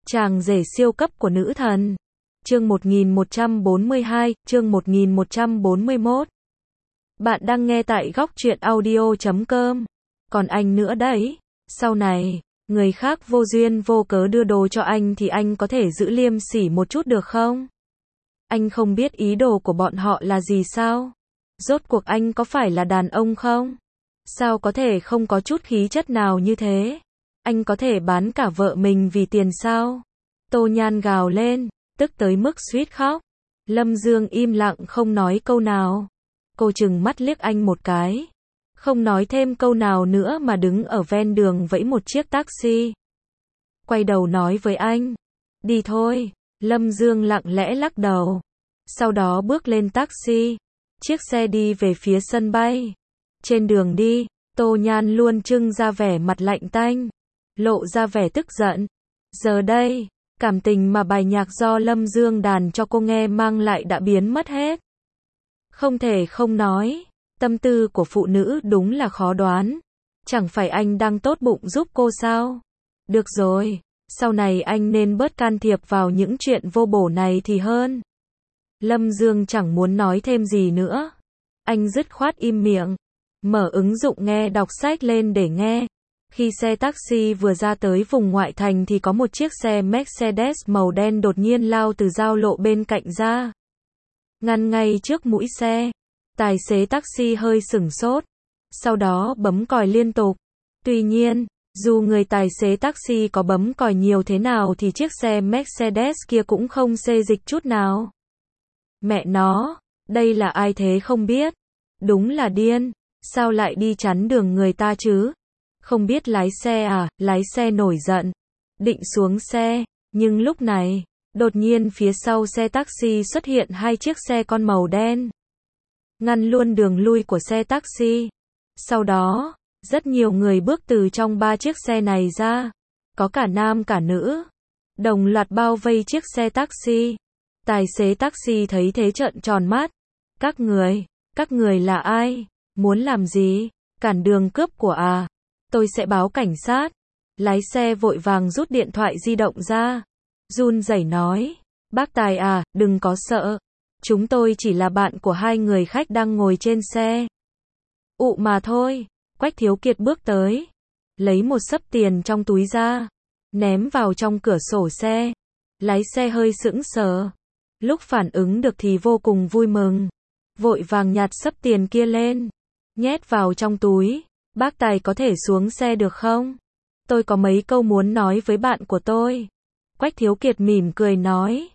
Chàng rể siêu cấp của nữ thần. Chương 1142, chương 1141. Bạn đang nghe tại góc truyện audio.com. Còn anh nữa đấy. Sau này, người khác vô duyên vô cớ đưa đồ cho anh thì anh có thể giữ liêm sỉ một chút được không? Anh không biết ý đồ của bọn họ là gì sao? Rốt cuộc anh có phải là đàn ông không? Sao có thể không có chút khí chất nào như thế? Anh có thể bán cả vợ mình vì tiền sao? Tô Nhan gào lên, tức tới mức suýt khóc. Lâm Dương im lặng không nói câu nào. Cô trừng mắt liếc anh một cái. Không nói thêm câu nào nữa mà đứng ở ven đường vẫy một chiếc taxi. Quay đầu nói với anh. Đi thôi. Lâm Dương lặng lẽ lắc đầu. Sau đó bước lên taxi. Chiếc xe đi về phía sân bay. Trên đường đi, Tô Nhan luôn trưng ra vẻ mặt lạnh tanh. Lộ ra vẻ tức giận. Giờ đây, cảm tình mà bài nhạc do Lâm Dương đàn cho cô nghe mang lại đã biến mất hết. Không thể không nói, tâm tư của phụ nữ đúng là khó đoán. Chẳng phải anh đang tốt bụng giúp cô sao? Được rồi, sau này anh nên bớt can thiệp vào những chuyện vô bổ này thì hơn. Lâm Dương chẳng muốn nói thêm gì nữa. Anh dứt khoát im miệng, mở ứng dụng nghe đọc sách lên để nghe. Khi xe taxi vừa ra tới vùng ngoại thành thì có một chiếc xe Mercedes màu đen đột nhiên lao từ giao lộ bên cạnh ra. Ngăn ngay trước mũi xe. Tài xế taxi hơi sửng sốt. Sau đó bấm còi liên tục. Tuy nhiên, dù người tài xế taxi có bấm còi nhiều thế nào thì chiếc xe Mercedes kia cũng không xê dịch chút nào. Mẹ nó, đây là ai thế không biết. Đúng là điên. Sao lại đi chắn đường người ta chứ? Không biết lái xe à? Lái xe nổi giận. Định xuống xe. Nhưng lúc này, đột nhiên phía sau xe taxi xuất hiện hai chiếc xe con màu đen. Ngăn luôn đường lui của xe taxi. Sau đó, rất nhiều người bước từ trong ba chiếc xe này ra. Có cả nam cả nữ. Đồng loạt bao vây chiếc xe taxi. Tài xế taxi thấy thế trợn tròn mắt. Các người là ai? Muốn làm gì? Cản đường cướp của à? Tôi sẽ báo cảnh sát. Lái xe vội vàng rút điện thoại di động ra. Run rẩy nói. Bác Tài à, đừng có sợ. Chúng tôi chỉ là bạn của hai người khách đang ngồi trên xe. Ụ mà thôi. Quách Thiếu Kiệt bước tới. Lấy một xấp tiền trong túi ra. Ném vào trong cửa sổ xe. Lái xe hơi sững sờ. Lúc phản ứng được thì vô cùng vui mừng. Vội vàng nhặt xấp tiền kia lên. Nhét vào trong túi. Bác Tài có thể xuống xe được không? Tôi có mấy câu muốn nói với bạn của tôi. Quách Thiếu Kiệt mỉm cười nói.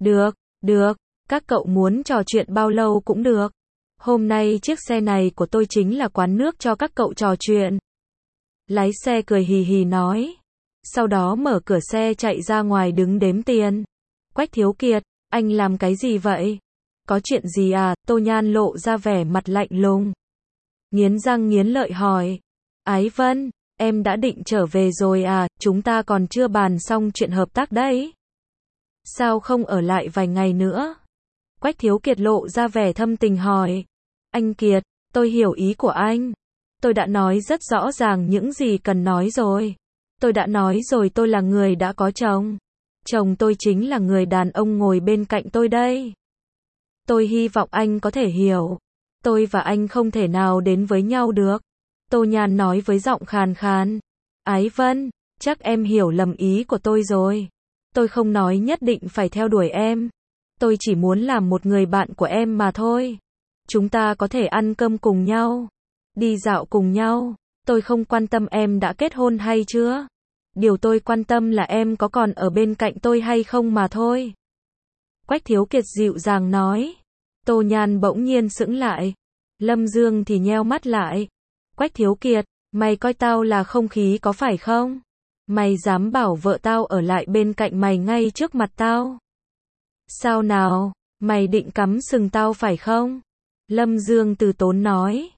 Được, các cậu muốn trò chuyện bao lâu cũng được. Hôm nay chiếc xe này của tôi chính là quán nước cho các cậu trò chuyện. Lái xe cười hì hì nói. Sau đó mở cửa xe chạy ra ngoài đứng đếm tiền. Quách Thiếu Kiệt, anh làm cái gì vậy? Có chuyện gì à? Tô Nhan lộ ra vẻ mặt lạnh lùng. Nghiến răng nghiến lợi hỏi. Ái Vân, em đã định trở về rồi à? Chúng ta còn chưa bàn xong chuyện hợp tác đấy. Sao không ở lại vài ngày nữa? Quách Thiếu Kiệt lộ ra vẻ thâm tình hỏi. Anh Kiệt, tôi hiểu ý của anh. Tôi đã nói rất rõ ràng những gì cần nói rồi. Tôi đã nói rồi, tôi là người đã có chồng. Chồng tôi chính là người đàn ông ngồi bên cạnh tôi đây. Tôi hy vọng anh có thể hiểu. Tôi và anh không thể nào đến với nhau được. Tô Nhan nói với giọng khàn khàn. Ái Vân, chắc em hiểu lầm ý của tôi rồi. Tôi không nói nhất định phải theo đuổi em. Tôi chỉ muốn làm một người bạn của em mà thôi. Chúng ta có thể ăn cơm cùng nhau. Đi dạo cùng nhau. Tôi không quan tâm em đã kết hôn hay chưa. Điều tôi quan tâm là em có còn ở bên cạnh tôi hay không mà thôi. Quách Thiếu Kiệt dịu dàng nói. Tô Nhan bỗng nhiên sững lại. Lâm Dương thì nheo mắt lại. Quách Thiếu Kiệt, mày coi tao là không khí có phải không? Mày dám bảo vợ tao ở lại bên cạnh mày ngay trước mặt tao? Sao nào, mày định cắm sừng tao phải không? Lâm Dương từ tốn nói.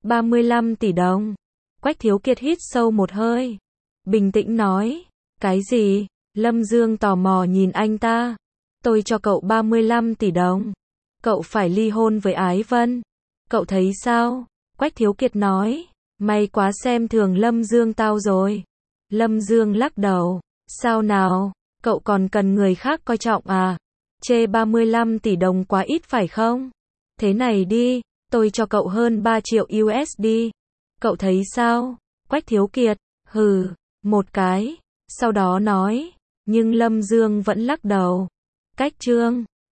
35 tỷ đồng. Quách Thiếu Kiệt hít sâu một hơi. Bình tĩnh nói. Cái gì? Lâm Dương tò mò nhìn anh ta. Tôi cho cậu 35 tỷ đồng. Cậu phải ly hôn với Ái Vân. Cậu thấy sao? Quách Thiếu Kiệt nói. Mày quá xem thường Lâm Dương tao rồi. Lâm Dương lắc đầu. Sao nào? Cậu còn cần người khác coi trọng à? Chê 35 tỷ đồng quá ít phải không? Thế này đi, tôi cho cậu hơn 3 triệu USD. Cậu thấy sao? Quách Thiếu Kiệt, hừ, một cái. Sau đó nói, nhưng Lâm Dương vẫn lắc đầu. Cách Trương